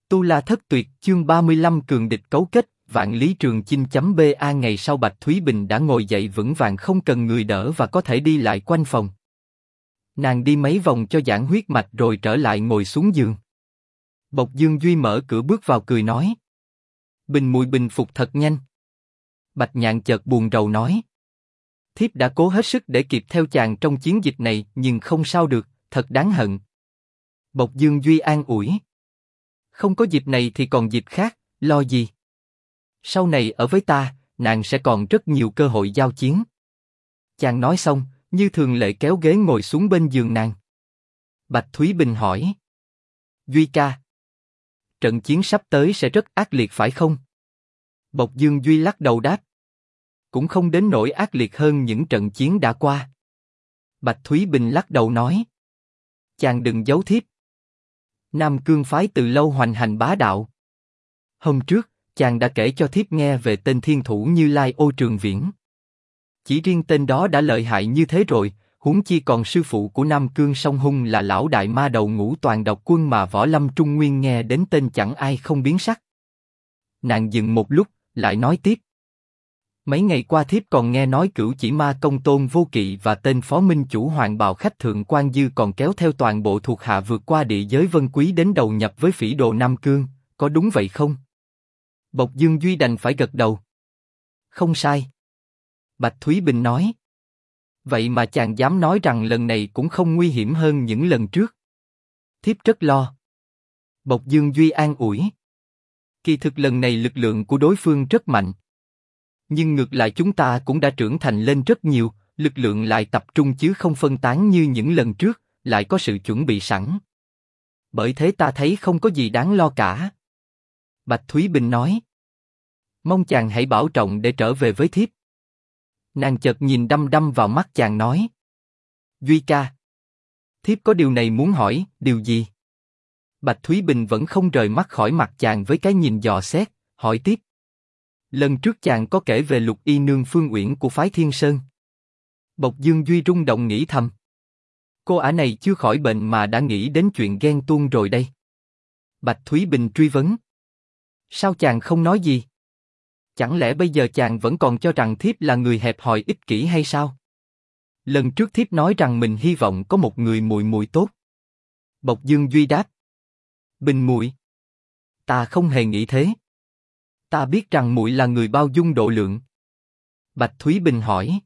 Tu La Thất Tuyệt chương 35 cường địch cấu kết, Vạn Lý Trường Chinh.ba ngày sau Bạch Thúy Bình đã ngồi dậy vững vàng không cần người đỡ và có thể đi lại quanh phòng. Nàng đi mấy vòng cho giãn huyết mạch rồi trở lại ngồi xuống giường. Bộc Dương Duy mở cửa bước vào cười nói. Bình muội bình phục thật nhanh. Bạch Nhạn chợt buồn rầu nói. Thiếp đã cố hết sức để kịp theo chàng trong chiến dịch này nhưng không sao được, thật đáng hận. Bộc Dương Duy an ủi. Không có dịp này thì còn dịp khác, lo gì? Sau này ở với ta, nàng sẽ còn rất nhiều cơ hội giao chiến. Chàng nói xong, như thường lệ kéo ghế ngồi xuống bên giường nàng. Bạch Thúy Bình hỏi. Duy ca, trận chiến sắp tới sẽ rất ác liệt phải không? Bộc Dương Duy lắc đầu đáp. Cũng không đến nỗi ác liệt hơn những trận chiến đã qua. Bạch Thúy Bình lắc đầu nói. Chàng đừng giấu thiếp. Nam Cương phái từ lâu hoành hành bá đạo. Hôm trước, chàng đã kể cho thiếp nghe về tên thiên thủ Như Lai Ô Trường Viễn. Chỉ riêng tên đó đã lợi hại như thế rồi, huống chi còn sư phụ của Nam Cương Song Hung là lão đại ma đầu Ngũ Toàn Độc Quân mà Võ Lâm Trung Nguyên nghe đến tên chẳng ai không biến sắc. Nàng dừng một lúc, lại nói tiếp. Mấy ngày qua thiếp còn nghe nói Cửu Chỉ Ma Công Tôn Vô Kỵ và tên phó minh chủ Hoàng Bào Khách Thượng Quan Dư còn kéo theo toàn bộ thuộc hạ vượt qua địa giới Vân Quý đến đầu nhập với phỉ đồ Nam Cương, có đúng vậy không? Bộc Dương Duy đành phải gật đầu. Không sai. Bạch Thúy Bình nói. Vậy mà chàng dám nói rằng lần này cũng không nguy hiểm hơn những lần trước. Thiếp rất lo. Bộc Dương Duy an ủi. Kỳ thực lần này lực lượng của đối phương rất mạnh. Nhưng ngược lại chúng ta cũng đã trưởng thành lên rất nhiều, lực lượng lại tập trung chứ không phân tán như những lần trước, lại có sự chuẩn bị sẵn. Bởi thế ta thấy không có gì đáng lo cả. Bạch Thúy Bình nói. Mong chàng hãy bảo trọng để trở về với thiếp. Nàng chợt nhìn đăm đăm vào mắt chàng nói. Duy ca. Thiếp có điều này muốn hỏi, điều gì? Bạch Thúy Bình vẫn không rời mắt khỏi mặt chàng với cái nhìn dò xét, hỏi tiếp. Lần trước chàng có kể về Lục Y Nương Phương Uyển của phái Thiên Sơn. Bộc Dương Duy rung động nghĩ thầm. Cô ả này chưa khỏi bệnh mà đã nghĩ đến chuyện ghen tuông rồi đây. Bạch Thúy Bình truy vấn. Sao chàng không nói gì? Chẳng lẽ bây giờ chàng vẫn còn cho rằng thiếp là người hẹp hòi ích kỷ hay sao? Lần trước thiếp nói rằng mình hy vọng có một người muội muội tốt. Bộc Dương Duy đáp. Bình muội, ta không hề nghĩ thế. Ta biết rằng muội là người bao dung độ lượng. Bạch Thúy Bình hỏi.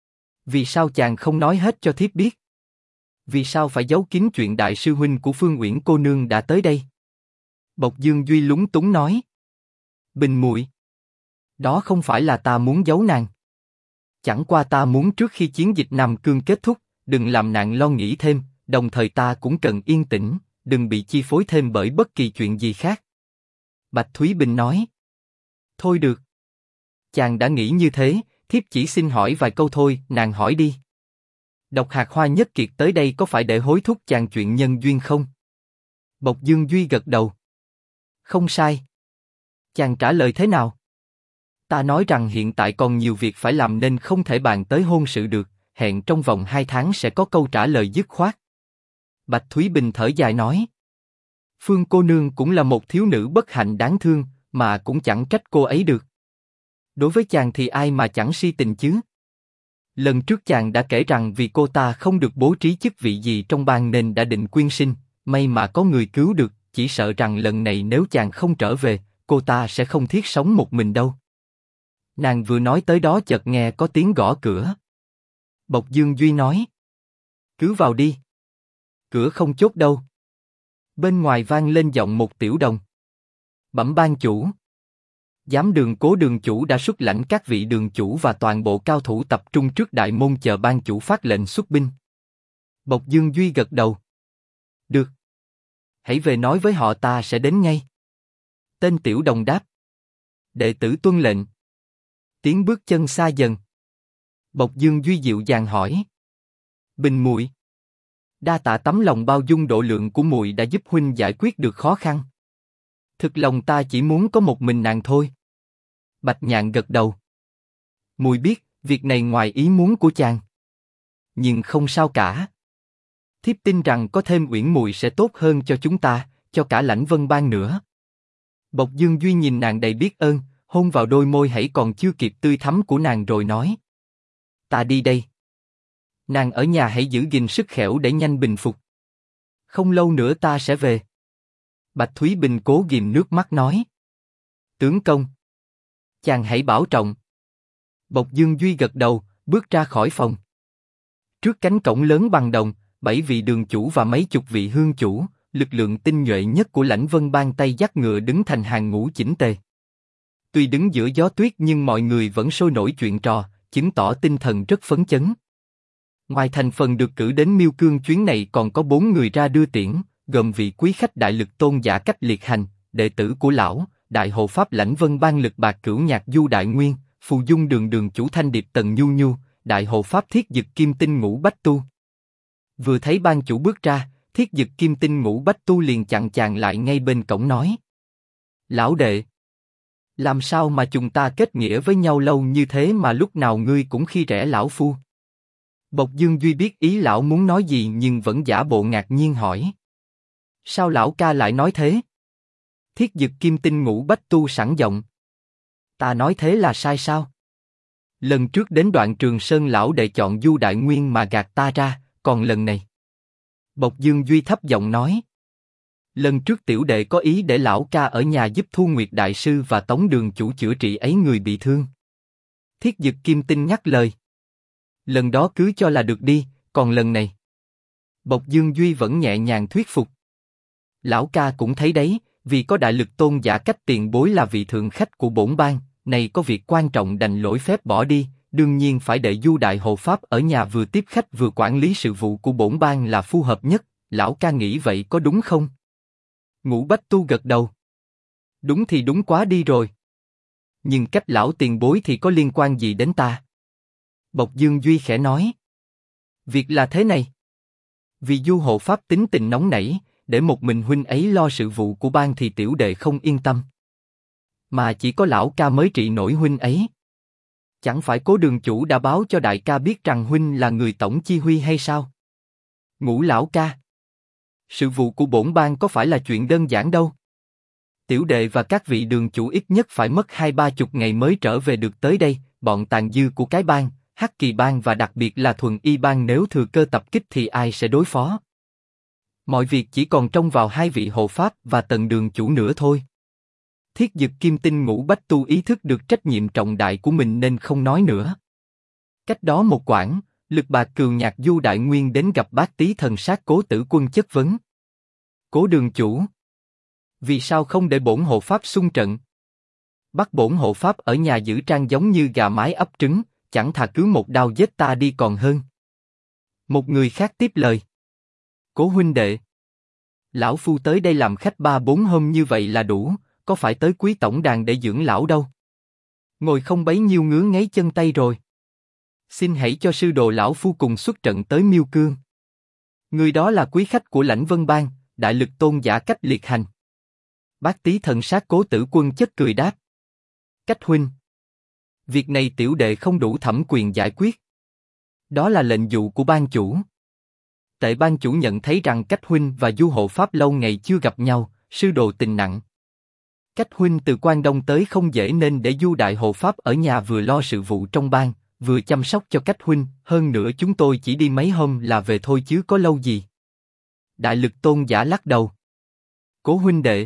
Vì sao chàng không nói hết cho thiếp biết? Vì sao phải giấu kín chuyện đại sư huynh của Phương Uyển cô nương đã tới đây? Bộc Dương Duy lúng túng nói. Bình muội, đó không phải là ta muốn giấu nàng. Chẳng qua ta muốn trước khi chiến dịch Nam Cương kết thúc, đừng làm nàng lo nghĩ thêm, đồng thời ta cũng cần yên tĩnh, đừng bị chi phối thêm bởi bất kỳ chuyện gì khác. Bạch Thúy Bình nói. Thôi được. Chàng đã nghĩ như thế, thiếp chỉ xin hỏi vài câu thôi, nàng hỏi đi. Độc Hạt Hoa Nhất Kiệt tới đây có phải để hối thúc chàng chuyện nhân duyên không? Bộc Dương Duy gật đầu. Không sai. Chàng trả lời thế nào? Ta nói rằng hiện tại còn nhiều việc phải làm nên không thể bàn tới hôn sự được, hẹn trong vòng 2 tháng sẽ có câu trả lời dứt khoát. Bạch Thúy Bình thở dài nói. Phương cô nương cũng là một thiếu nữ bất hạnh đáng thương, mà cũng chẳng trách cô ấy được. Đối với chàng thì ai mà chẳng si tình chứ? Lần trước chàng đã kể rằng vì cô ta không được bố trí chức vị gì trong bang nên đã định quyên sinh, may mà có người cứu được, chỉ sợ rằng lần này nếu chàng không trở về, cô ta sẽ không thiết sống một mình đâu. Nàng vừa nói tới đó chợt nghe có tiếng gõ cửa. Bộc Dương Duy nói. Cứ vào đi. Cửa không chốt đâu. Bên ngoài vang lên giọng một tiểu đồng. Bẩm ban chủ. Giám đường Cố đường chủ đã xuất lãnh các vị đường chủ và toàn bộ cao thủ tập trung trước đại môn chờ ban chủ phát lệnh xuất binh. Bộc Dương Duy gật đầu. Được. Hãy về nói với họ ta sẽ đến ngay. Tên tiểu đồng đáp. Đệ tử tuân lệnh. Tiếng bước chân xa dần. Bộc Dương Duy dịu dàng hỏi. Bình muội, đa tạ tấm lòng bao dung độ lượng của muội đã giúp huynh giải quyết được khó khăn. Thực lòng ta chỉ muốn có một mình nàng thôi. Bạch Nhạn gật đầu. Muội biết, việc này ngoài ý muốn của chàng. Nhưng không sao cả. Thiếp tin rằng có thêm Uyển muội sẽ tốt hơn cho chúng ta, cho cả Lãnh Vân Bang nữa. Bộc Dương Duy nhìn nàng đầy biết ơn, hôn vào đôi môi hãy còn chưa kịp tươi thắm của nàng rồi nói. Ta đi đây. Nàng ở nhà hãy giữ gìn sức khỏe để nhanh bình phục. Không lâu nữa ta sẽ về. Bạch Thúy Bình cố ghìm nước mắt nói. Tướng công. Chàng hãy bảo trọng. Bộc Dương Duy gật đầu, bước ra khỏi phòng. Trước cánh cổng lớn bằng đồng, 7 vị đường chủ và mấy chục vị hương chủ, lực lượng tinh nhuệ nhất của Lãnh Vân Bang tay dắt ngựa đứng thành hàng ngũ chỉnh tề. Tuy đứng giữa gió tuyết nhưng mọi người vẫn sôi nổi chuyện trò, chứng tỏ tinh thần rất phấn chấn. Ngoài thành phần được cử đến Miêu Cương chuyến này còn có 4 người ra đưa tiễn, gồm vị quý khách Đại Lực Tôn Giả Cách Liệt Hành, đệ tử của lão, Đại Hộ Pháp Lãnh Vân Bang Lực Bạc Cửu Nhạc Du Đại Nguyên, Phù Dung Đường Đường chủ Thanh Điệp Tần Nhu Nhu, Đại Hộ Pháp Thiết Dực Kim Tinh Ngũ Bách Tu. Vừa thấy ban chủ bước ra, Thiết Dực Kim Tinh Ngũ Bách Tu liền chặn chàng lại ngay bên cổng nói: Lão đệ, làm sao mà chúng ta kết nghĩa với nhau lâu như thế mà lúc nào ngươi cũng khi rẻ lão phu? Bộc Dương Duy biết ý lão muốn nói gì nhưng vẫn giả bộ ngạc nhiên hỏi: Sao lão ca lại nói thế? Thiết Dực Kim Tinh Ngũ Bách Tu sẵn giọng: Ta nói thế là sai sao? Lần trước đến Đoạn Trường Sơn lão đệ chọn Du Đại Nguyên mà gạt ta ra, còn lần này? Bộc Dương Duy thấp giọng nói: Lần trước tiểu đệ có ý để lão ca ở nhà giúp Thu Nguyệt Đại Sư và Tống Đường chủ chữa trị ấy người bị thương. Thiết Dực Kim Tinh nhắc lời: Lần đó cứ cho là được đi, còn lần này? Bộc Dương Duy vẫn nhẹ nhàng thuyết phục: Lão ca cũng thấy đấy, vì có Đại Lực Tôn Giả Cách tiền bối là vị thượng khách của bổn bang, này có việc quan trọng đành lỗi phép bỏ đi, đương nhiên phải để Du Đại Hộ Pháp ở nhà vừa tiếp khách vừa quản lý sự vụ của bổn bang là phù hợp nhất. Lão ca nghĩ vậy có đúng không? Ngũ Bách Tu gật đầu: Đúng thì đúng quá đi rồi. Nhưng cách lão tiền bối thì có liên quan gì đến ta? Bộc Dương Duy khẽ nói: Việc là thế này. Vì Du Hộ Pháp tính tình nóng nảy, để một mình huynh ấy lo sự vụ của bang thì tiểu đệ không yên tâm. Mà chỉ có lão ca mới trị nổi huynh ấy. Chẳng phải Cố đường chủ đã báo cho đại ca biết rằng huynh là người tổng chi huy hay sao? Ngũ lão ca, sự vụ của bổn bang có phải là chuyện đơn giản đâu. Tiểu đệ và các vị đường chủ ít nhất phải mất 20-30 ngày mới trở về được tới đây. Bọn tàn dư của cái bang, Hắc Kỳ bang và đặc biệt là Thuần Y bang nếu thừa cơ tập kích thì ai sẽ đối phó? Mọi việc chỉ còn trông vào 2 vị hộ pháp và Tần đường chủ nữa thôi. Thiết Dực Kim Tinh Ngũ Bách Tu ý thức được trách nhiệm trọng đại của mình nên không nói nữa. Cách đó một quãng, Lực Bạc Cửu Nhạc Du Đại Nguyên đến gặp Bát Tý Thần Sát Cố Tử Quân chất vấn: Cố đường chủ, vì sao không để bổn hộ pháp xung trận? Bắt bổn hộ pháp ở nhà giữ trang giống như gà mái ấp trứng, chẳng thà cứ một đao giết ta đi còn hơn. Một người khác tiếp lời: Cố huynh đệ, lão phu tới đây làm khách 3-4 hôm như vậy là đủ, có phải tới Quý tổng đàn để dưỡng lão đâu. Ngồi không bấy nhiêu ngứa ngáy chân tay rồi. Xin hãy cho sư đồ lão phu cùng xuất trận tới Miêu Cương. Người đó là quý khách của Lãnh Vân Bang, Đại Lực Tôn Giả Cách Liệt Hành. Bát Tý Thần Sát Cố Tử Quân chất cười đáp: Cách huynh, việc này tiểu đệ không đủ thẩm quyền giải quyết. Đó là lệnh dụ của ban chủ. Tệ ban chủ nhận thấy rằng Cách huynh và Du Hộ Pháp lâu ngày chưa gặp nhau, sư đồ tình nặng. Cách huynh từ Quan Đông tới không dễ nên để Du Đại Hộ Pháp ở nhà vừa lo sự vụ trong bang, vừa chăm sóc cho Cách huynh. Hơn nữa chúng tôi chỉ đi mấy hôm là về thôi chứ có lâu gì. Đại Lực Tôn Giả lắc đầu: Cố huynh đệ,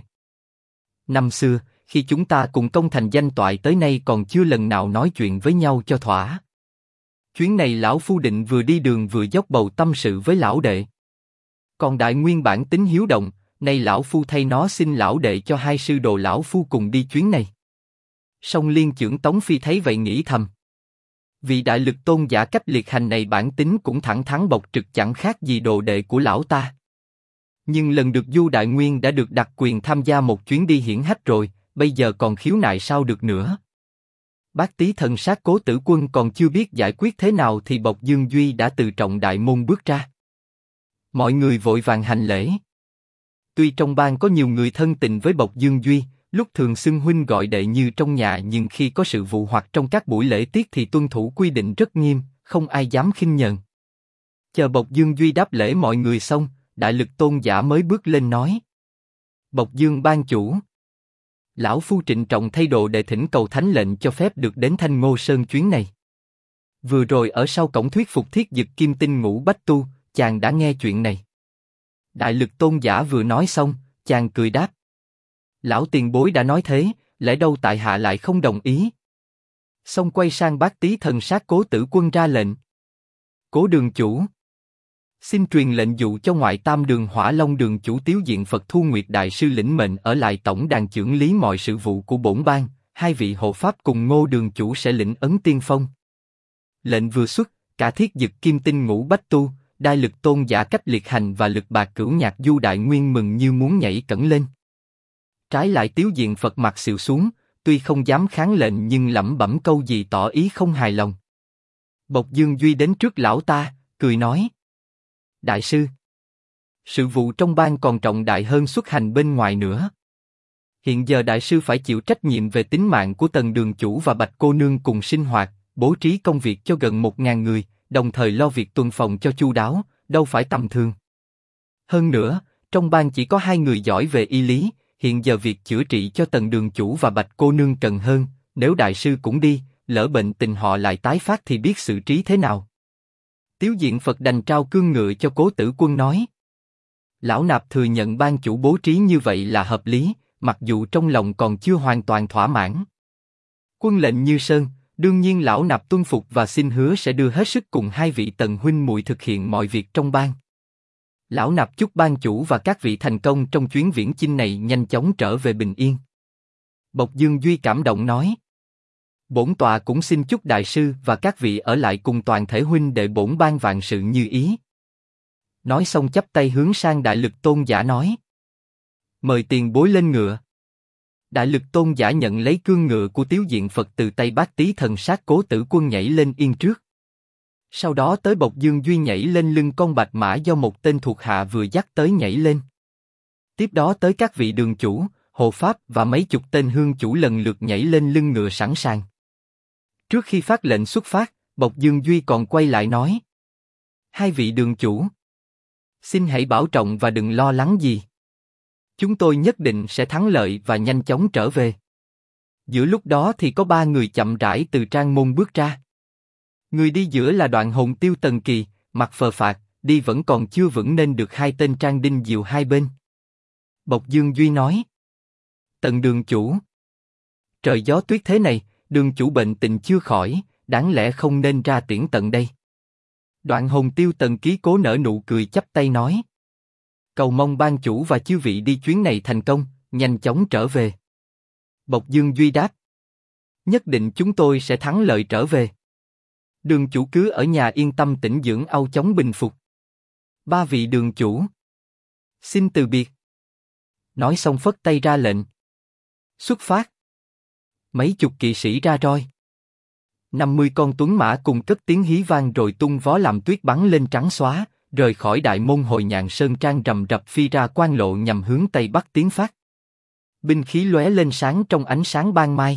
năm xưa khi chúng ta cùng công thành danh toại tới nay còn chưa lần nào nói chuyện với nhau cho thỏa. Chuyến này lão phu định vừa đi đường vừa dốc bầu tâm sự với lão đệ. Còn Đại Nguyên bản tính hiếu động, nay lão phu thay nó xin lão đệ cho 2 sư đồ lão phu cùng đi chuyến này. Song Liên trưởng Tống Phi thấy vậy nghĩ thầm: Vị Đại Lực Tôn Giả Cách Liệt Hành này bản tính cũng thẳng thắn bộc trực chẳng khác gì đồ đệ của lão ta. Nhưng lần được Du Đại Nguyên đã được đặc quyền tham gia một chuyến đi hiển hách rồi, bây giờ còn khiếu nại sao được nữa. Bát Tý Thần Sát Cố Tử Quân còn chưa biết giải quyết thế nào thì Bộc Dương Duy đã từ trọng đại môn bước ra. Mọi người vội vàng hành lễ. Tuy trong bang có nhiều người thân tình với Bộc Dương Duy, lúc thường xưng huynh gọi đệ như trong nhà, nhưng khi có sự vụ hoặc trong các buổi lễ tiết thì tuân thủ quy định rất nghiêm, không ai dám khinh nhờn. Chờ Bộc Dương Duy đáp lễ mọi người xong, Đại Lực Tôn Giả mới bước lên nói: Bộc Dương ban chủ, Lão phu trịnh trọng thay đồ để thỉnh cầu thánh lệnh cho phép được đến Thanh Ngô Sơn chuyến này. Vừa rồi ở sau cổng thuyết phục Thiết Dực Kim Tinh Ngũ Bách Tu, chàng đã nghe chuyện này. Đại Lực Tôn giả vừa nói xong, chàng cười đáp. Lão tiền bối đã nói thế, lẽ đâu tại hạ lại không đồng ý. Xong quay sang Bát Tý Thần Sát Cố Tử Quân ra lệnh. Cố đường chủ, xin truyền lệnh dụ cho ngoại tam đường Hỏa Long đường chủ Tiếu Diện Phật Thu Nguyệt đại sư lĩnh mệnh ở lại tổng đàn chưởng lý mọi sự vụ của bổn bang, hai vị hộ pháp cùng Ngô đường chủ sẽ lĩnh ấn tiên phong. Lệnh vừa xuất, cả Thiết Dực Kim Tinh Ngũ Bách Tu, Đại Lực Tôn giả Cách Liệt Hành và Lực Bạc Cửu Nhạc Du Đại Nguyên mừng như muốn nhảy cẫng lên. Trái lại Tiếu Diện Phật mặt xịu xuống, tuy không dám kháng lệnh nhưng lẩm bẩm câu gì tỏ ý không hài lòng. Bộc Dương Duy đến trước lão ta, cười nói. Đại sư, sự vụ trong bang còn trọng đại hơn xuất hành bên ngoài nữa. Hiện giờ đại sư phải chịu trách nhiệm về tính mạng của Tần đường chủ và Bạch cô nương cùng sinh hoạt, bố trí công việc cho gần 1000 người, đồng thời lo việc tuần phòng cho chu đáo, đâu phải tầm thường. Hơn nữa, trong bang chỉ có 2 người giỏi về y lý, hiện giờ việc chữa trị cho Tần đường chủ và Bạch cô nương cần hơn, nếu đại sư cũng đi, lỡ bệnh tình họ lại tái phát thì biết xử trí thế nào. Tiếu Diện Phật đành trao cương ngựa cho Cố Tử Quân nói. Lão nạp thừa nhận ban chủ bố trí như vậy là hợp lý, mặc dù trong lòng còn chưa hoàn toàn thỏa mãn. Quân lệnh như sơn, đương nhiên lão nạp tuân phục và xin hứa sẽ đưa hết sức cùng hai vị Tần huynh muội thực hiện mọi việc trong bang. Lão nạp chúc ban chủ và các vị thành công trong chuyến viễn chinh này nhanh chóng trở về bình yên. Bộc Dương Duy cảm động nói. Bổn tọa cũng xin chúc đại sư và các vị ở lại cùng toàn thể huynh đệ bổn bang vạn sự như ý. Nói xong chắp tay hướng sang Đại Lực Tôn giả nói. Mời tiền bối lên ngựa. Đại Lực Tôn giả nhận lấy cương ngựa của Tiếu Diện Phật từ tay Bát Tý Thần Sát Cố Tử Quân nhảy lên yên trước. Sau đó tới Bộc Dương Duy nhảy lên lưng con bạch mã do một tên thuộc hạ vừa dắt tới nhảy lên. Tiếp đó tới các vị đường chủ, hộ pháp và mấy chục tên hương chủ lần lượt nhảy lên lưng ngựa sẵn sàng. Trước khi phát lệnh xuất phát, Bộc Dương Duy còn quay lại nói. Hai vị đường chủ, xin hãy bảo trọng và đừng lo lắng gì. Chúng tôi nhất định sẽ thắng lợi và nhanh chóng trở về. Giữa lúc đó thì có 3 người chậm rãi từ trang môn bước ra. Người đi giữa là Đoạn Hồn Tiêu Tần Kỳ, mặt phờ phạc, đi vẫn còn chưa vững nên được 2 tên trang đinh dìu hai bên. Bộc Dương Duy nói. Tần đường chủ, trời gió tuyết thế này, đường chủ bệnh tình chưa khỏi, đáng lẽ không nên ra tiễn tận đây. Đoạn Hồn Tiêu Tần Ký cố nở nụ cười chắp tay nói. Cầu mong ban chủ và chư vị đi chuyến này thành công, nhanh chóng trở về. Bộc Dương Duy đáp. Nhất định chúng tôi sẽ thắng lợi trở về. Đường chủ cứ ở nhà yên tâm tĩnh dưỡng âu chóng bình phục. 3 vị đường chủ, xin từ biệt. Nói xong phất tay ra lệnh. Xuất phát. Mấy chục kỵ sĩ ra roi. 50 con tuấn mã cùng cất tiếng hí vang rồi tung vó làm tuyết bắn lên trắng xóa, rời khỏi đại môn Hồi Nhạn Sơn Trang rầm rập phi ra quan lộ nhằm hướng tây bắc tiến phát. Binh khí lóe lên sáng trong ánh sáng ban mai.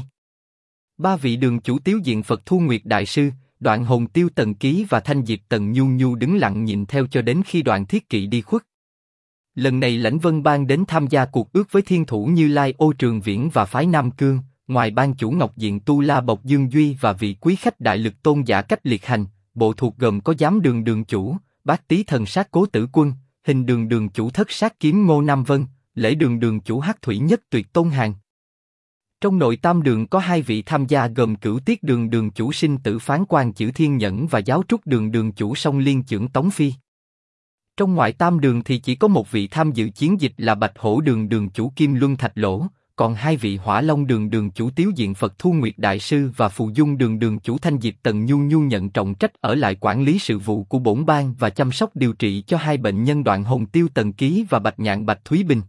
3 vị đường chủ Tiếu Diện Phật Thu Nguyệt đại sư, Đoạn Hồn Tiêu Tần Ký và Thanh Diệp Tần Nhu Nhu đứng lặng nhìn theo cho đến khi Đoạn Thiết Kỵ đi khuất. Lần này Lãnh Vân Bang đến tham gia cuộc ước với thiên thủ Như Lai Ô Trường Viễn và phái Nam Cương, ngoài ban chủ Ngọc Diện Tu La Bộc Dương Duy và vị quý khách Đại Lực Tôn giả Cách Liệt Hành, bộ thuộc gồm có Giám Đường đường chủ, Bát Tý Thần Sát Cố Tử Quân, Hình Đường đường chủ Thất Sát Kiếm Ngô Nam Vân, Lễ Đường đường chủ Hắc Thủy Nhất Tuyệt Tôn Hàn. Trong nội tam đường có 2 vị tham gia gồm Cửu Tiết đường đường chủ Sinh Tử Phán Quan Chử Thiên Nhẫn và Giáo Trúc đường đường chủ Song Liên Chưởng Tống Phi. Trong ngoại tam đường thì chỉ có một vị tham dự chiến dịch là Bạch Hổ đường đường chủ Kim Luân Thạch Lỗ, còn 2 vị Hỏa Long đường đường chủ Tiếu Diện Phật Thu Nguyệt đại sư và Phù Dung đường đường chủ Thanh Diệp Tần Nhu Nhu nhận trọng trách ở lại quản lý sự vụ của bổn bang và chăm sóc điều trị cho 2 bệnh nhân Đoạn Hồn Tiêu Tần Ký và Bạch Nhạn Bạch Thúy Bình.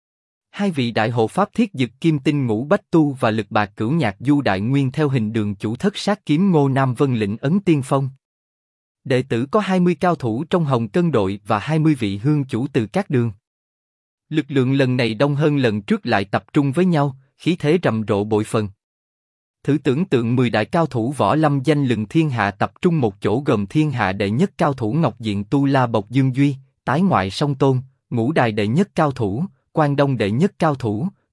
2 vị đại hộ pháp Thiết Dực Kim Tinh Ngũ Bách Tu và Lực Bạc Cửu Nhạc Du Đại Nguyên theo Hình đường chủ Thất Sát Kiếm Ngô Nam Vân lĩnh ấn tiên phong. Đệ tử có 20 cao thủ trong Hồng Cân đội và 20 vị hương chủ từ các đường. Lực lượng lần này đông hơn lần trước lại tập trung với nhau, khí thế rầm rộ bội phần. Thử tưởng tượng 10 đại cao thủ võ lâm danh lừng thiên hạ tập trung một chỗ gồm thiên hạ đệ nhất cao thủ Ngọc Diện Tu La Bộc Dương Duy, tái ngoại Song Tôn, ngũ đài đệ nhất cao thủ, Quan Đông đệ nhất cao thủ,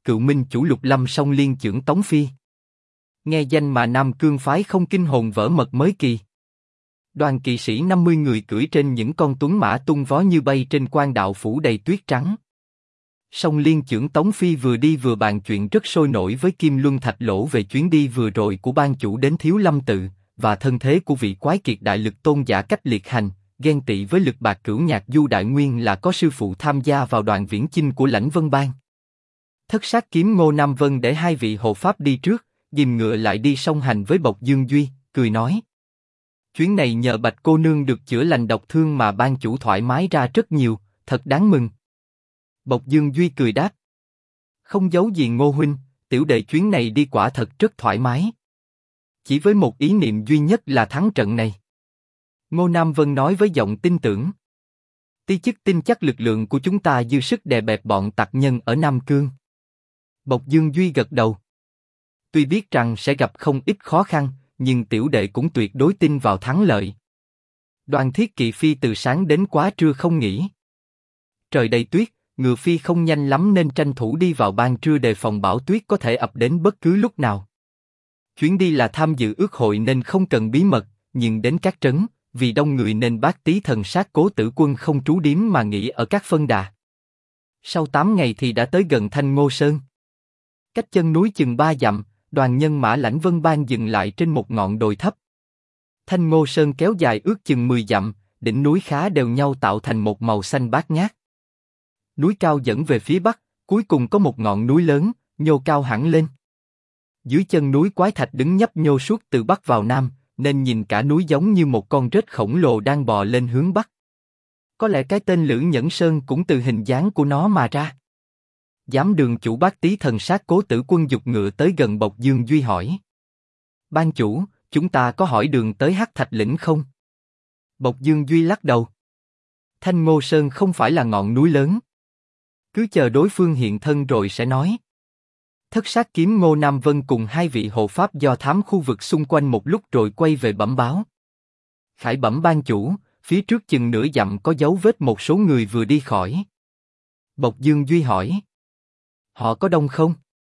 cựu minh chủ Lục Lâm Song Liên Chưởng Tống Phi. Nghe danh mà Nam Cương phái không kinh hồn vỡ mật mới kỳ. Đoàn kỵ sĩ 50 người cưỡi trên những con tuấn mã tung vó như bay trên quan đạo phủ đầy tuyết trắng. Song Liên Chưởng Tống Phi vừa đi vừa bàn chuyện rất sôi nổi với Kim Luân Thạch Lỗ về chuyến đi vừa rồi của ban chủ đến Thiếu Lâm Tự, và thân thế của vị quái kiệt đại lực tôn giả Cách Liệt Hành, ghen tị với Lực Bạc Cửu Nhạc Du Đại Nguyên là có sư phụ tham gia vào đoàn viễn chinh của Lãnh Vân Bang. Thất Sát Kiếm Ngô Nam Vân để hai vị hộ pháp đi trước, ghim ngựa lại đi song hành với Bộc Dương Duy, cười nói: chuyến này nhờ Bạch cô nương được chữa lành độc thương mà ban chủ thoải mái ra rất nhiều, thật đáng mừng. Bộc Dương Duy cười đáp: không giấu gì Ngô huynh, tiểu đệ chuyến này đi quả thật rất thoải mái. Chỉ với một ý niệm duy nhất là thắng trận này. Ngô Nam Vân nói với giọng tin tưởng: ti chức tin chắc lực lượng của chúng ta dư sức đè bẹp bọn tặc nhân ở Nam Cương. Bộc Dương Duy gật đầu. Tuy biết rằng sẽ gặp không ít khó khăn, nhưng tiểu đệ cũng tuyệt đối tin vào thắng lợi. Đoàn Thiết Kỵ phi từ sáng đến quá trưa không nghỉ. Trời đầy tuyết, ngựa phi không nhanh lắm nên tranh thủ đi vào ban trưa đề phòng bão tuyết có thể ập đến bất cứ lúc nào. Chuyến đi là tham dự ước hội nên không cần bí mật, nhưng đến các trấn, vì đông người nên Bác Tý Thần Sát Cố Tử Quân không trú điếm mà nghỉ ở các phân đà. Sau 8 ngày thì đã tới gần Thanh Ngô Sơn. Cách chân núi chừng 3 dặm, đoàn nhân mã Lãnh Vân Bang dừng lại trên một ngọn đồi thấp. Thanh Ngô Sơn kéo dài ước chừng 10 dặm, đỉnh núi khá đều nhau tạo thành một màu xanh bát ngát. Núi cao dẫn về phía bắc, cuối cùng có một ngọn núi lớn, nhô cao hẳn lên. Dưới chân núi quái thạch đứng nhấp nhô suốt từ bắc vào nam, nên nhìn cả núi giống như một con rết khổng lồ đang bò lên hướng bắc. Có lẽ cái tên Lữ Nhẫn Sơn cũng từ hình dáng của nó mà ra. Giám đường chủ Bác Tý Thần Sát Cố Tử Quân giục ngựa tới gần Bộc Dương Duy hỏi: ban chủ, chúng ta có hỏi đường tới Hắc Thạch Lĩnh không? Bộc Dương Duy lắc đầu. Thanh Ngô Sơn không phải là ngọn núi lớn. Cứ chờ đối phương hiện thân rồi sẽ nói. Thất Sát Kiếm Ngô Nam Vân cùng hai vị hộ pháp do thám khu vực xung quanh một lúc rồi quay về bẩm báo. Khải bẩm ban chủ, phía trước chừng nửa dặm có dấu vết một số người vừa đi khỏi. Bộc Dương Duy hỏi: họ có đông không?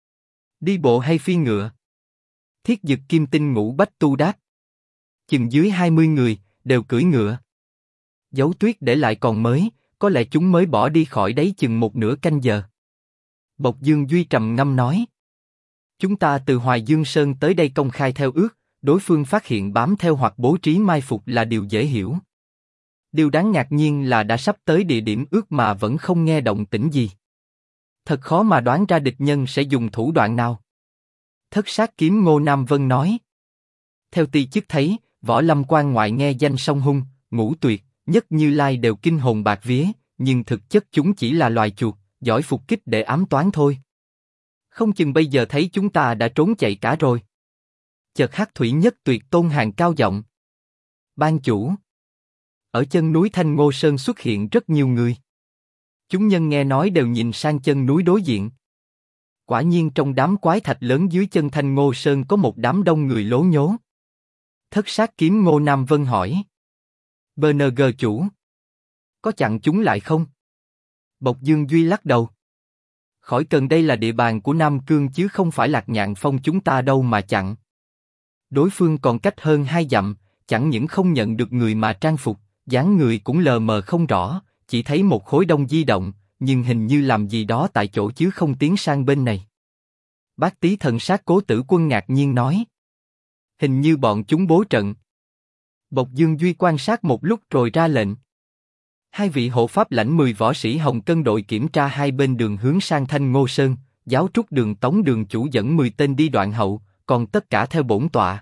Đi bộ hay phi ngựa? Thiết Dực Kim Tinh Ngũ Bách Tu đáp: chừng dưới 20 người, đều cưỡi ngựa. Dấu tuyết để lại còn mới, có lẽ chúng mới bỏ đi khỏi đấy chừng một nửa canh giờ. Bộc Dương Duy trầm ngâm nói: chúng ta từ Hoài Dương Sơn tới đây công khai theo ước, đối phương phát hiện bám theo hoặc bố trí mai phục là điều dễ hiểu. Điều đáng ngạc nhiên là đã sắp tới địa điểm ước mà vẫn không nghe động tĩnh gì. Thật khó mà đoán ra địch nhân sẽ dùng thủ đoạn nào. Thất Sát Kiếm Ngô Nam Vân nói: theo ti chức thấy, võ lâm quan ngoại nghe danh Song Hung, Ngũ Tuyệt, Nhất Như Lai đều kinh hồn bạc vía, nhưng thực chất chúng chỉ là loài chuột, giỏi phục kích để ám toán thôi. Không chừng bây giờ thấy chúng ta đã trốn chạy cả rồi. Chợt Hắc Thủy Nhất Tuyệt tôn hàng cao giọng: ban chủ, ở chân núi Thanh Ngô Sơn xuất hiện rất nhiều người. Chúng nhân nghe nói đều nhìn sang chân núi đối diện. Quả nhiên trong đám quái thạch lớn dưới chân Thanh Ngô Sơn có một đám đông người lố nhố. Thất Sát Kiếm Ngô Nam Vân hỏi: BNG chủ, có chặn chúng lại không? Bộc Dương Duy lắc đầu: khỏi cần, đây là địa bàn của Nam Cương chứ không phải Lạc Nhạn Phong chúng ta đâu mà chặn. Đối phương còn cách hơn 2 dặm, chẳng những không nhận được người mà trang phục, dáng người cũng lờ mờ không rõ, chỉ thấy một khối đông di động, nhưng hình như làm gì đó tại chỗ chứ không tiến sang bên này. Bác Tý Thần Sát Cố Tử Quân ngạc nhiên nói: hình như bọn chúng bố trận. Bộc Dương Duy quan sát một lúc rồi ra lệnh. Hai vị hộ pháp lãnh 10 võ sĩ Hồng Cân đội kiểm tra hai bên đường hướng sang Thanh Ngô Sơn, giáo trúc đường Tống đường chủ dẫn 10 tên đi đoạn hậu, còn tất cả theo bổn tọa.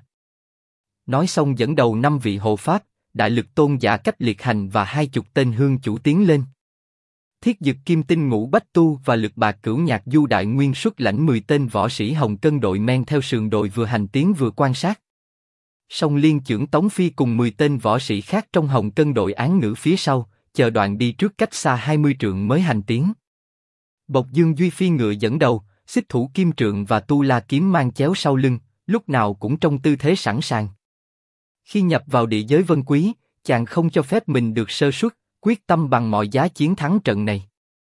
Nói xong dẫn đầu 5 vị hộ pháp, đại lực tôn giả Cách Liệt Hành và 20 tên hương chủ tiến lên. Thiết Dực Kim Tinh Ngũ Bách Tu và Lực Bạc Cửu Nhạc Du Đại Nguyên xuất lãnh 10 tên võ sĩ Hồng Cân đội men theo sườn đồi vừa hành tiến vừa quan sát. Song Liên Chưởng Tống Phi cùng 10 tên võ sĩ khác trong Hồng Cân đội án ngữ phía sau, chờ đoàn đi trước cách xa 20 trượng mới hành tiến. Bộc Dương Duy phi ngựa dẫn đầu, xích thủ kim trượng và tu la kiếm mang chéo sau lưng, lúc nào cũng trong tư thế sẵn sàng. Khi nhập vào địa giới vân quý, chàng không cho phép mình được sơ suất, quyết tâm bằng mọi giá chiến thắng trận này.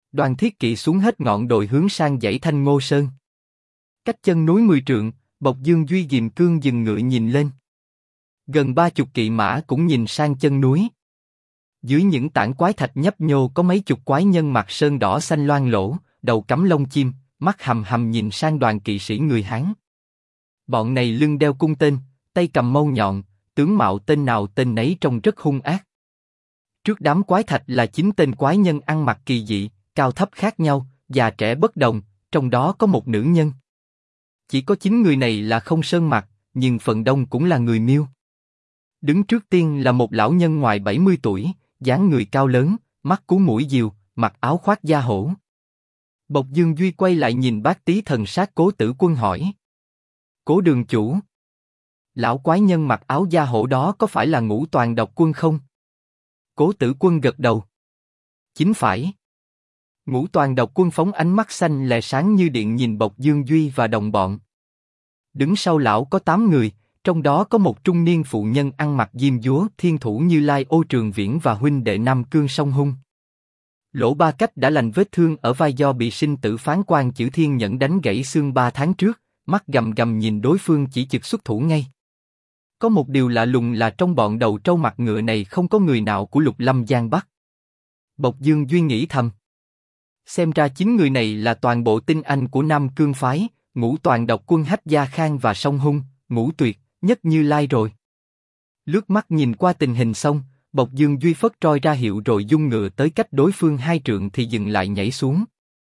Đoàn thiết kỵ xuống hết ngọn đồi hướng sang dãy Thanh Ngô Sơn. Cách chân núi 10 trượng, Bộc Dương Duy ghìm cương dừng ngựa nhìn lên. Gần 30 kỵ mã cũng nhìn sang chân núi. Dưới những tảng quái thạch nhấp nhô có mấy chục quái nhân mặc sơn đỏ xanh loang lổ, đầu cắm lông chim, mắt hầm hầm nhìn sang đoàn kỵ sĩ người Hán. Bọn này lưng đeo cung tên, tay cầm mâu nhọn, tướng mạo tên nào tên nấy trông rất hung ác. Trước đám quái thạch là 9 tên quái nhân ăn mặc kỳ dị, cao thấp khác nhau, già trẻ bất đồng, trong đó có một nữ nhân. Chỉ có 9 người này là không sơn mặt, nhưng phần đông cũng là người Miêu. Đứng trước tiên là một lão nhân ngoài 70 tuổi, dáng người cao lớn, mắt cú mũi diều, mặc áo khoác da hổ. Bộc Dương Duy quay lại nhìn bác tí thần sát Cố Tử Quân hỏi: Cố đường chủ, lão quái nhân mặc áo da hổ đó có phải là Ngũ Toàn Độc Quân không? Cố Tử Quân gật đầu. Chính phải. Ngũ Toàn Độc Quân phóng ánh mắt xanh lè sáng như điện nhìn Bộc Dương Duy và đồng bọn. Đứng sau lão có 8 người, trong đó có một trung niên phụ nhân ăn mặc diêm dúa, thiên thủ Như Lai Ô Trường Viễn và huynh đệ Nam Cương Song Hung. Lỗ Ba Cách đã lành vết thương ở vai do bị sinh tử phán quan chữ Thiên Nhẫn đánh gãy xương 3 tháng trước, mắt gầm gầm nhìn đối phương chỉ trực xuất thủ ngay. Có một điều lạ lùng là trong bọn đầu trâu mặt ngựa này không có người nào của Lục Lâm Giang Bắc. Bộc Dương Duy nghĩ thầm. Xem ra 9 người này là toàn bộ tinh anh của Nam Cương phái, Ngũ Toàn Độc Quân Hách Gia Khang và Song Hung, Ngũ Tuyệt, Nhất Như Lai rồi. Lướt mắt nhìn qua tình hình xong, Bộc Dương Duy phất roi ra hiệu rồi dung ngựa tới cách đối phương 2 trượng thì dừng lại nhảy xuống.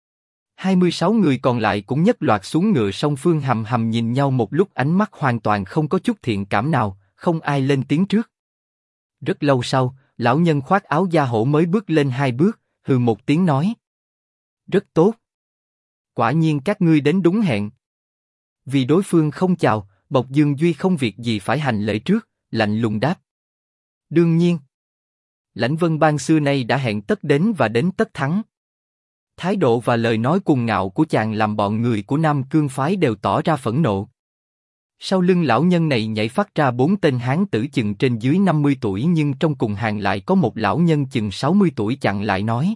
26 người còn lại cũng nhất loạt xuống ngựa, song phương hầm hầm nhìn nhau một lúc, ánh mắt hoàn toàn không có chút thiện cảm nào, không ai lên tiếng trước. Rất lâu sau, lão nhân khoác áo da hổ mới bước lên 2 bước, hừ một tiếng nói: Rất tốt. Quả nhiên các ngươi đến đúng hẹn. Vì đối phương không chào, Bộc Dương Duy không việc gì phải hành lễ trước, lạnh lùng đáp: Đương nhiên. Lãnh Vân Bang xưa nay đã hẹn tất đến và đến tất thắng. Thái độ và lời nói cuồng ngạo của chàng làm bọn người của Nam Cương phái đều tỏ ra phẫn nộ. Sau lưng lão nhân này nhảy phát ra 4 tên hán tử chừng trên dưới 50 tuổi, nhưng trong cùng hàng lại có một lão nhân chừng 60 tuổi chặn lại nói: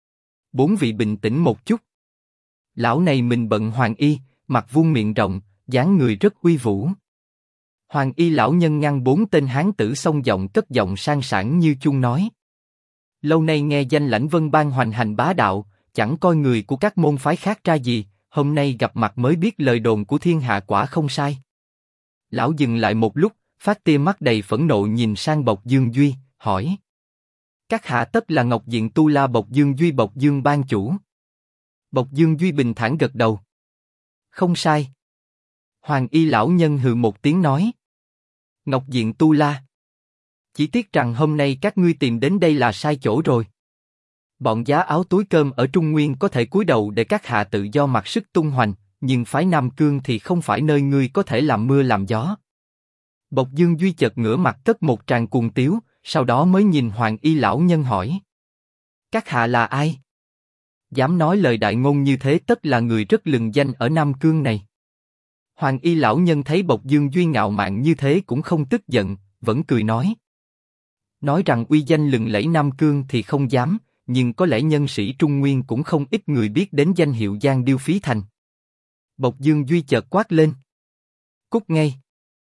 4 vị bình tĩnh một chút. Lão này mình bận hoàng y, mặt vuông miệng rộng, dáng người rất uy vũ. Hoàng y lão nhân ngăn 4 tên hán tử xong giọng cất giọng sang sảng như chuông nói: Lâu nay nghe danh Lãnh Vân Bang hoành hành bá đạo, chẳng coi người của các môn phái khác ra gì, hôm nay gặp mặt mới biết lời đồn của thiên hạ quả không sai. Lão dừng lại một lúc, phát tia mắt đầy phẫn nộ nhìn sang Bộc Dương Duy, hỏi: Các hạ tất là Ngọc Diện Tu La Bộc Dương Duy, Bộc Dương Bang chủ? Bộc Dương Duy bình thản gật đầu. Không sai. Hoàng y lão nhân hừ một tiếng nói: Ngọc Diện Tu La. Chỉ tiếc rằng hôm nay các ngươi tìm đến đây là sai chỗ rồi. Bọn giá áo túi cơm ở Trung Nguyên có thể cúi đầu để các hạ tự do mặc sức tung hoành, nhưng phái Nam Cương thì không phải nơi ngươi có thể làm mưa làm gió. Bộc Dương Duy chợt ngửa mặt cất một tràng cuồng tiếu, sau đó mới nhìn Hoàng y lão nhân hỏi: Các hạ là ai? Dám nói lời đại ngôn như thế tất là người rất lừng danh ở Nam Cương này. Hoàng y lão nhân thấy Bộc Dương Duy ngạo mạn như thế cũng không tức giận, vẫn cười nói: Nói rằng uy danh lừng lẫy Nam Cương thì không dám, nhưng có lẽ nhân sĩ Trung Nguyên cũng không ít người biết đến danh hiệu Giang Điêu Phí Thành. Bộc Dương Duy chợt quát lên: Cút ngay!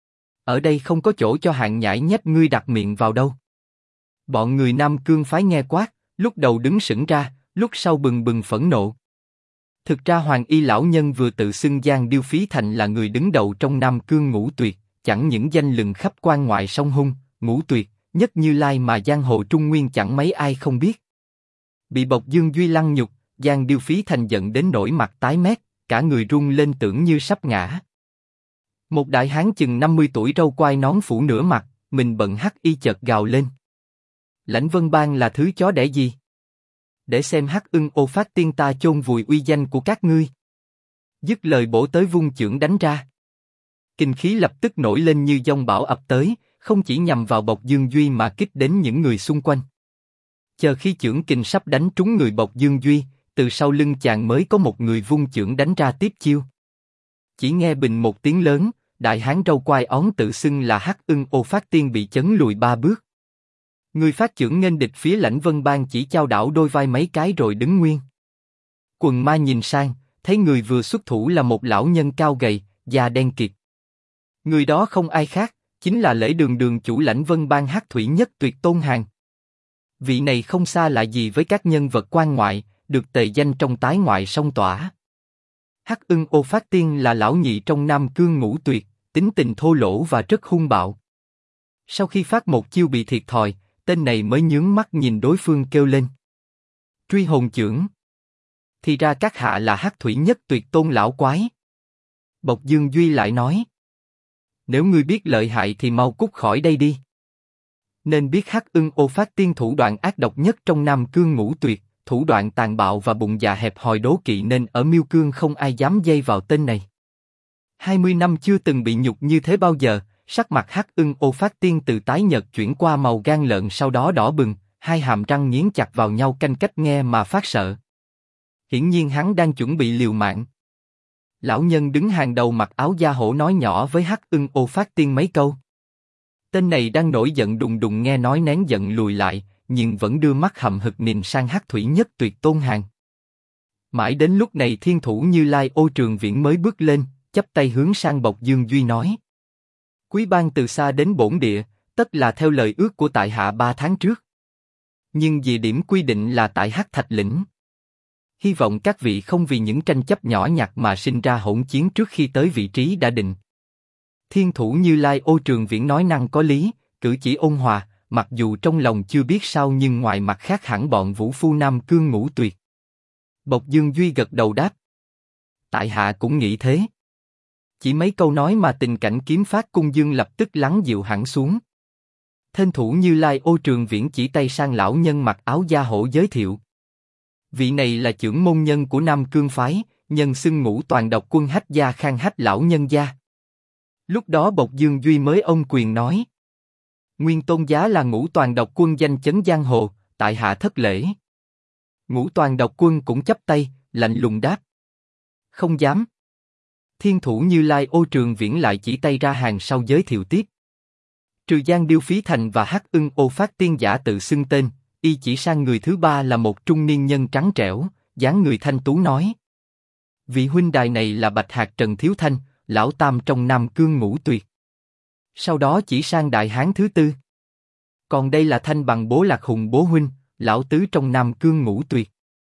Ở đây không có chỗ cho hạng nhãi nhách ngươi đặt miệng vào đâu. Bọn người Nam Cương phái nghe quát, lúc đầu đứng sững ra, lúc sau bừng bừng phẫn nộ. Thực ra Hoàng y lão nhân vừa tự xưng Giang Điêu Phí Thành là người đứng đầu trong Nam Cương Ngũ Tuyệt, chẳng những danh lừng khắp quan ngoại Song Hung, Ngũ Tuyệt, Nhất Như Lai mà giang hồ Trung Nguyên chẳng mấy ai không biết. Bị Bộc Dương Duy lăng nhục, Giang Điêu Phí Thành giận đến nỗi mặt tái mét, cả người run lên tưởng như sắp ngã. Một đại hán chừng 50 tuổi râu quai nón phủ nửa mặt, mình bận hắc y chợt gào lên: Lãnh Vân Bang là thứ chó đẻ gì? Để xem Hắc Ưng Ô Phát Tiên ta chôn vùi uy danh của các ngươi. Dứt lời bổ tới vung chưởng đánh ra. Kinh khí lập tức nổi lên như dông bão ập tới, không chỉ nhằm vào Bộc Dương Duy mà kích đến những người xung quanh. Chờ khi chưởng kình sắp đánh trúng người Bộc Dương Duy, từ sau lưng chàng mới có một người vung chưởng đánh ra tiếp chiêu. Chỉ nghe bình một tiếng lớn, đại hán râu quai ón tự xưng là Hắc Ưng Ô Phát Tiên bị chấn lùi 3 bước. Người phát chưởng nghênh địch phía Lãnh Vân Bang chỉ chao đảo đôi vai mấy cái rồi đứng nguyên. Quần ma nhìn sang, thấy người vừa xuất thủ là một lão nhân cao gầy, da đen kịt. Người đó không ai khác, chính là Lễ Đường Đường chủ Lãnh Vân Bang Hắc Thủy Nhất Tuyệt Tôn Hàn. Vị này không xa lạ gì với các nhân vật quan ngoại, được tề danh trong tái ngoại song tỏa. Hắc Ưng Ô Phát Tiên là lão nhị trong Nam Cương Ngũ Tuyệt, tính tình thô lỗ và rất hung bạo. Sau khi phát một chiêu bị thiệt thòi, tên này mới nhướng mắt nhìn đối phương kêu lên: Truy hồn chưởng. Thì ra các hạ là Hắc Thủy Nhất Tuyệt Tôn lão quái. Bộc Dương Duy lại nói: Nếu ngươi biết lợi hại thì mau cút khỏi đây đi. Nên biết Hắc Ưng Ô Phát Tiên thủ đoạn ác độc nhất trong Nam Cương Ngũ Tuyệt, thủ đoạn tàn bạo và bụng dạ hẹp hòi đố kỵ nên ở Miêu Cương không ai dám dây vào tên này. 20 năm chưa từng bị nhục như thế bao giờ, sắc mặt Hắc Ưng Ô Phát Tiên từ tái nhợt chuyển qua màu gan lợn sau đó đỏ bừng, hai hàm răng nghiến chặt vào nhau canh cách nghe mà phát sợ. Hiển nhiên hắn đang chuẩn bị liều mạng. Lão nhân đứng hàng đầu mặc áo da hổ nói nhỏ với Hắc Ưng Ô Phát Tiên mấy câu. Tên này đang nổi giận đùng đùng nghe nói nén giận lùi lại, nhưng vẫn đưa mắt hậm hực nhìn sang Hắc Thủy Nhất Tuyệt Tôn Hàn. Mãi đến lúc này Thiên Thủ Như Lai Ô Trường Viễn mới bước lên, chắp tay hướng sang Bộc Dương Duy nói: Quý bang từ xa đến bổn địa, tất là theo lời ước của tại hạ 3 tháng trước. Nhưng địa điểm quy định là tại Hắc Thạch Lĩnh. Hy vọng các vị không vì những tranh chấp nhỏ nhặt mà sinh ra hỗn chiến trước khi tới vị trí đã định. Thiên Thủ Như Lai Ô Trường Viễn nói năng có lý, cử chỉ ôn hòa, mặc dù trong lòng chưa biết sao nhưng ngoài mặt khác hẳn bọn vũ phu Nam Cương Ngũ Tuyệt. Bộc Dương Duy gật đầu đáp: Tại hạ cũng nghĩ thế. Chỉ mấy câu nói mà tình cảnh kiếm phát cung dương lập tức lắng dịu hẳn xuống. Thiên Thủ Như Lai Ô Trường Viễn chỉ tay sang lão nhân mặc áo da hổ giới thiệu: Vị này là trưởng môn nhân của Nam Cương phái, nhân xưng Ngũ Toàn Độc Quân Hách Gia Khang Hách lão nhân gia. Lúc đó Bộc Dương Duy mới ôm quyền nói: Nguyên tôn giá là Ngũ Toàn Độc Quân danh chấn giang hồ, tại hạ thất lễ. Ngũ Toàn Độc Quân cũng chắp tay, lạnh lùng đáp: Không dám. Thiên Thủ Như Lai Ô Trường Viễn lại chỉ tay ra hàng sau giới thiệu tiếp: Trừ Giang Điêu Phí Thành và Hắc Ưng Ô Phát Tiên giả tự xưng tên, y chỉ sang người thứ ba là một trung niên nhân trắng trẻo, dáng người thanh tú nói: Vị huynh đài này là Bạch Hạc Trần Thiếu Thanh, lão tam trong Nam Cương Ngũ Tuyệt. Sau đó chỉ sang đại hán thứ tư. Còn đây là Thanh Bằng Bố Lạc Hùng Bố huynh, lão tứ trong Nam Cương Ngũ Tuyệt.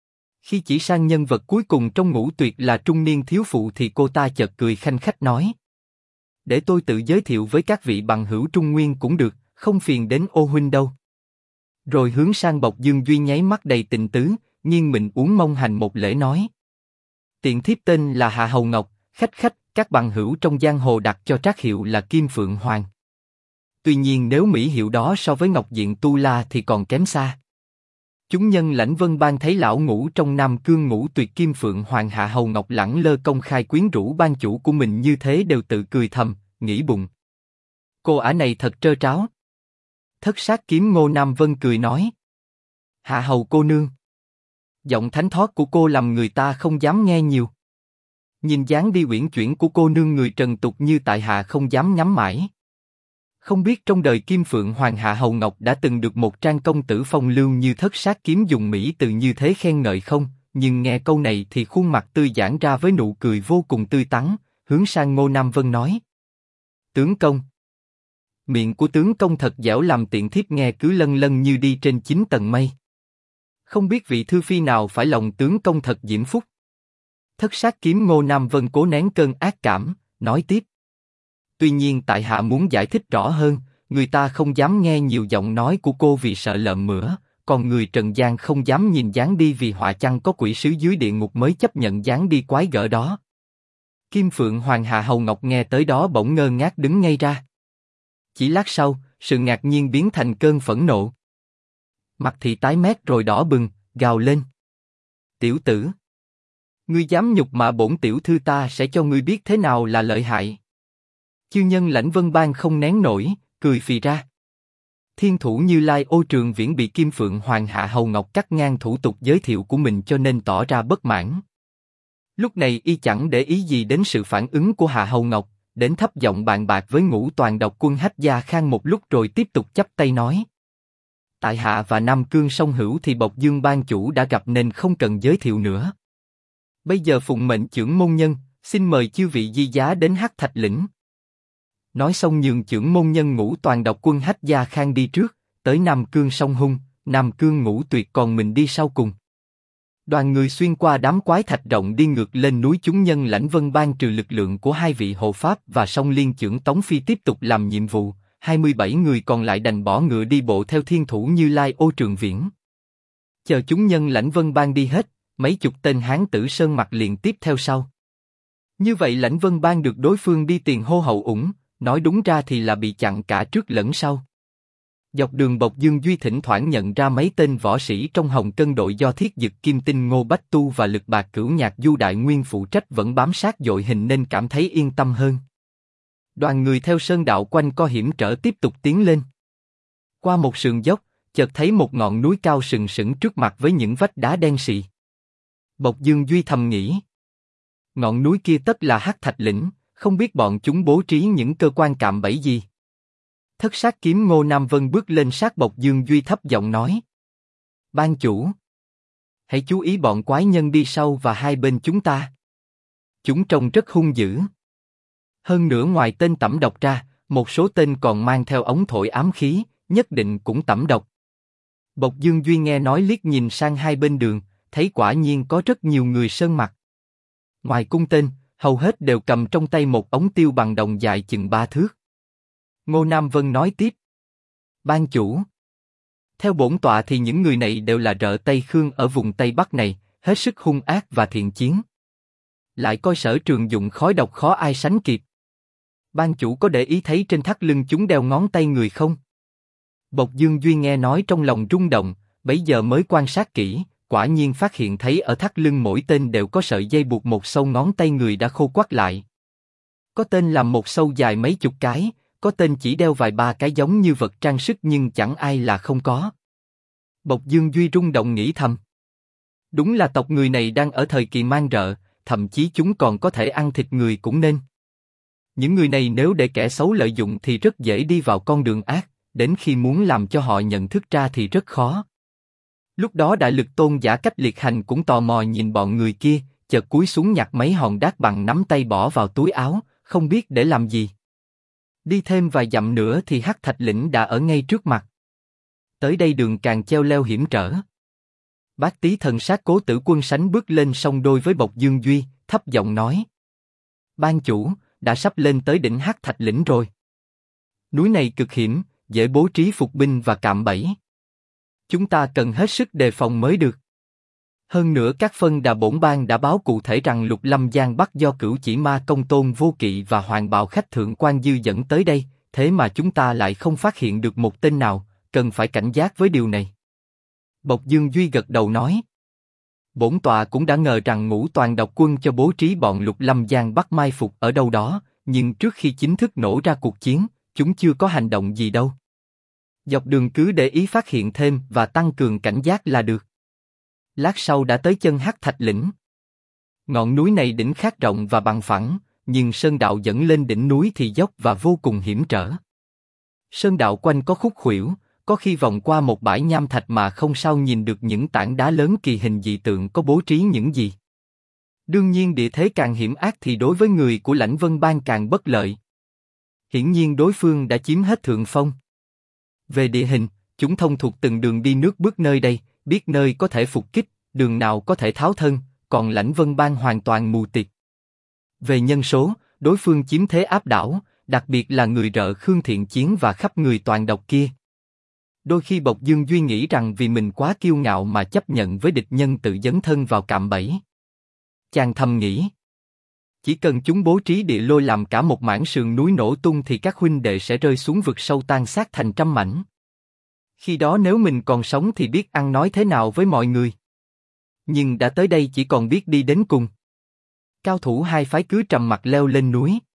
Khi chỉ sang nhân vật cuối cùng trong Ngũ Tuyệt là trung niên thiếu phụ thì cô ta chợt cười khanh khách nói: Để tôi tự giới thiệu với các vị bằng hữu Trung Nguyên cũng được, không phiền đến Ô huynh đâu. Rồi hướng sang Bộc Dương Duy nháy mắt đầy tình tứ, nghiêng mình uốn mông hành một lễ nói: Tiện thiếp tên là Hạ Hầu Ngọc, khách, các bằng hữu trong giang hồ đặt cho trác hiệu là Kim Phượng Hoàng. Tuy nhiên nếu mỹ hiệu đó so với Ngọc Diện Tu La thì còn kém xa. Chúng nhân Lãnh Vân Bang thấy lão ngũ trong Nam Cương Ngũ Tuyệt Kim Phượng Hoàng Hạ Hầu Ngọc lẳng lơ công khai quyến rũ ban chủ của mình như thế đều tự cười thầm, nghĩ bụng: Cô ả này thật trơ tráo. Thất Sát Kiếm Ngô Nam Vân cười nói: Hạ Hầu cô nương, giọng thánh thót của cô làm người ta không dám nghe nhiều. Nhìn dáng đi uyển chuyển của cô nương người trần tục như tại hạ không dám ngắm mãi. Không biết trong đời Kim Phượng Hoàng Hạ Hầu Ngọc đã từng được một trang công tử phong lưu như Thất Sát Kiếm dùng mỹ từ như thế khen ngợi không? Nhưng nghe câu này thì khuôn mặt tươi giãn ra với nụ cười vô cùng tươi tắn, hướng sang Ngô Nam Vân nói: Tướng công. Miệng của tướng công thật dẻo làm tiện thiếp nghe cứ lân lân như đi trên 9 tầng mây. Không biết vị thư phi nào phải lòng tướng công thật diễm phúc. Thất Sát Kiếm Ngô Nam Vân cố nén cơn ác cảm, nói tiếp: Tuy nhiên tại hạ muốn giải thích rõ hơn, người ta không dám nghe nhiều giọng nói của cô vì sợ lợm mửa, còn người trần gian không dám nhìn dáng đi vì họa chăng có quỷ sứ dưới địa ngục mới chấp nhận dáng đi quái gở đó. Kim Phượng Hoàng Hạ Hầu Ngọc nghe tới đó bỗng ngơ ngác đứng ngay ra. Chỉ lát sau, sự ngạc nhiên biến thành cơn phẫn nộ. Mặt thì tái mét rồi đỏ bừng, gào lên: Tiểu tử! Ngươi dám nhục mạ bổn tiểu thư ta sẽ cho ngươi biết thế nào là lợi hại. Chư nhân Lãnh Vân Bang không nén nổi, cười phì ra. Thiên Thủ Như Lai Ô Trường Viễn bị Kim Phượng Hoàng Hạ Hầu Ngọc cắt ngang thủ tục giới thiệu của mình cho nên tỏ ra bất mãn. Lúc này y chẳng để ý gì đến sự phản ứng của Hạ Hầu Ngọc, đến thấp giọng bàn bạc với Ngũ Toàn Độc Quân Hách Gia Khang một lúc rồi tiếp tục chắp tay nói: Tại hạ và Nam Cương song hữu thì Bộc Dương Bang chủ đã gặp nên không cần giới thiệu nữa. Bây giờ phụng mệnh chưởng môn nhân, xin mời chư vị di giá đến Hắc Thạch lĩnh. Nói xong nhường chưởng môn nhân Ngũ Toàn độc quân Hách Gia Khang đi trước, tới Nam Cương sông Hung, Nam Cương Ngũ Tuyệt còn mình đi sau cùng. Đoàn người xuyên qua đám quái thạch rộng đi ngược lên núi, chúng nhân Lãnh Vân Bang trừ lực lượng của hai vị hộ pháp và song liên chưởng Tống Phi tiếp tục làm nhiệm vụ, 27 người còn lại đành bỏ ngựa đi bộ theo thiên thủ Như Lai Ô Trường Viễn. Chờ chúng nhân Lãnh Vân Bang đi hết, mấy chục tên hán tử sơn mặt liền tiếp theo sau. Như vậy Lãnh Vân Bang được đối phương đi tiền hô hậu ủng, nói đúng ra thì là bị chặn cả trước lẫn sau. Dọc đường Bộc Dương Duy thỉnh thoảng nhận ra mấy tên võ sĩ trong Hồng Cân đội do Thiết Dực Kim Tinh Ngô Bách Tu và Lực Bạc Cửu Nhạc Du Đại Nguyên phụ trách vẫn bám sát đội hình nên cảm thấy yên tâm hơn. Đoàn người theo sơn đạo quanh co hiểm trở tiếp tục tiến lên. Qua một sườn dốc, chợt thấy một ngọn núi cao sừng sững trước mặt với những vách đá đen sì. Bộc Dương Duy thầm nghĩ, ngọn núi kia tất là Hắc Thạch lĩnh, không biết bọn chúng bố trí những cơ quan cạm bẫy gì. Thất sát kiếm Ngô Nam Vân bước lên sát Bộc Dương Duy thấp giọng nói, ban chủ, hãy chú ý bọn quái nhân đi sau và hai bên chúng ta. Chúng trông rất hung dữ. Hơn nữa ngoài tên tẩm độc ra, một số tên còn mang theo ống thổi ám khí, nhất định cũng tẩm độc. Bộc Dương Duy nghe nói liếc nhìn sang hai bên đường, thấy quả nhiên có rất nhiều người sơn mặt. Ngoài cung tên, hầu hết đều cầm trong tay một ống tiêu bằng đồng dài chừng 3 thước. Ngô Nam Vân nói tiếp, ban chủ, theo bổn tọa thì những người này đều là rợ Tây Khương ở vùng Tây Bắc này, hết sức hung ác và thiện chiến. Lại coi sở trường dụng khói độc khó ai sánh kịp. Ban chủ có để ý thấy trên thắt lưng chúng đeo ngón tay người không? Bộc Dương Duy nghe nói trong lòng rung động, bấy giờ mới quan sát kỹ, quả nhiên phát hiện thấy ở thắt lưng mỗi tên đều có sợi dây buộc một sâu ngón tay người đã khô quắt lại. Có tên làm một sâu dài mấy chục cái, có tên chỉ đeo vài ba cái giống như vật trang sức nhưng chẳng ai là không có. Bộc Dương Duy rung động nghĩ thầm, đúng là tộc người này đang ở thời kỳ mang rợ, thậm chí chúng còn có thể ăn thịt người cũng nên. Những người này nếu để kẻ xấu lợi dụng thì rất dễ đi vào con đường ác, đến khi muốn làm cho họ nhận thức ra thì rất khó. Lúc đó Đại Lực Tôn Giả Cách Liệt Hành cũng tò mò nhìn bọn người kia, chợt cúi xuống nhặt mấy hòn đát bằng nắm tay bỏ vào túi áo, không biết để làm gì. Đi thêm vài dặm nữa thì Hắc Thạch lĩnh đã ở ngay trước mặt. Tới đây đường càng treo leo hiểm trở. Bát Tý Thần Sát Cố Tử Quân sánh bước lên song đôi với Bộc Dương Duy, thấp giọng nói, ban chủ, đã sắp lên tới đỉnh Hắc Thạch lĩnh rồi. Núi này cực hiểm, dễ bố trí phục binh và cạm bẫy. Chúng ta cần hết sức đề phòng mới được. Hơn nữa các phân đà bổn bang đã báo cụ thể rằng Lục Lâm Giang Bắc do Cửu Chỉ Ma Công Tôn Vô Kỵ và Hoàng Bào Khách Thượng Quan Dư dẫn tới đây, thế mà chúng ta lại không phát hiện được một tên nào, cần phải cảnh giác với điều này. Bộc Dương Duy gật đầu nói, bổn tọa cũng đã ngờ rằng Ngũ Toàn độc quân cho bố trí bọn Lục Lâm Giang Bắc mai phục ở đâu đó, nhưng trước khi chính thức nổ ra cuộc chiến, chúng chưa có hành động gì đâu. Dọc đường cứ để ý phát hiện thêm và tăng cường cảnh giác là được. Lát sau đã tới chân Hắc Thạch lĩnh. Ngọn núi này đỉnh khá rộng và bằng phẳng, nhưng sơn đạo dẫn lên đỉnh núi thì dốc và vô cùng hiểm trở. Sơn đạo quanh có khúc khuỷu, có khi vòng qua một bãi nham thạch mà không sao nhìn được những tảng đá lớn kỳ hình dị tượng có bố trí những gì. Đương nhiên địa thế càng hiểm ác thì đối với người của Lãnh Vân Bang càng bất lợi. Hiển nhiên đối phương đã chiếm hết thượng phong. Về địa hình, chúng thông thuộc từng đường đi nước bước nơi đây, biết nơi có thể phục kích, đường nào có thể tháo thân, còn Lãnh Vân Bang hoàn toàn mù tịt. Về nhân số, đối phương chiếm thế áp đảo, đặc biệt là người rợ Khương Thiện Chiến và khắp người toàn độc kia. Đôi khi Bộc Dương Duy nghĩ rằng vì mình quá kiêu ngạo mà chấp nhận với địch nhân tự dấn thân vào cạm bẫy. Chàng thầm nghĩ, chỉ cần chúng bố trí địa lôi làm cả một mảng sườn núi nổ tung thì các huynh đệ sẽ rơi xuống vực sâu tan xác thành trăm mảnh. Khi đó nếu mình còn sống thì biết ăn nói thế nào với mọi người. Nhưng đã tới đây chỉ còn biết đi đến cùng. Cao thủ hai phái cứ trầm mặc leo lên núi.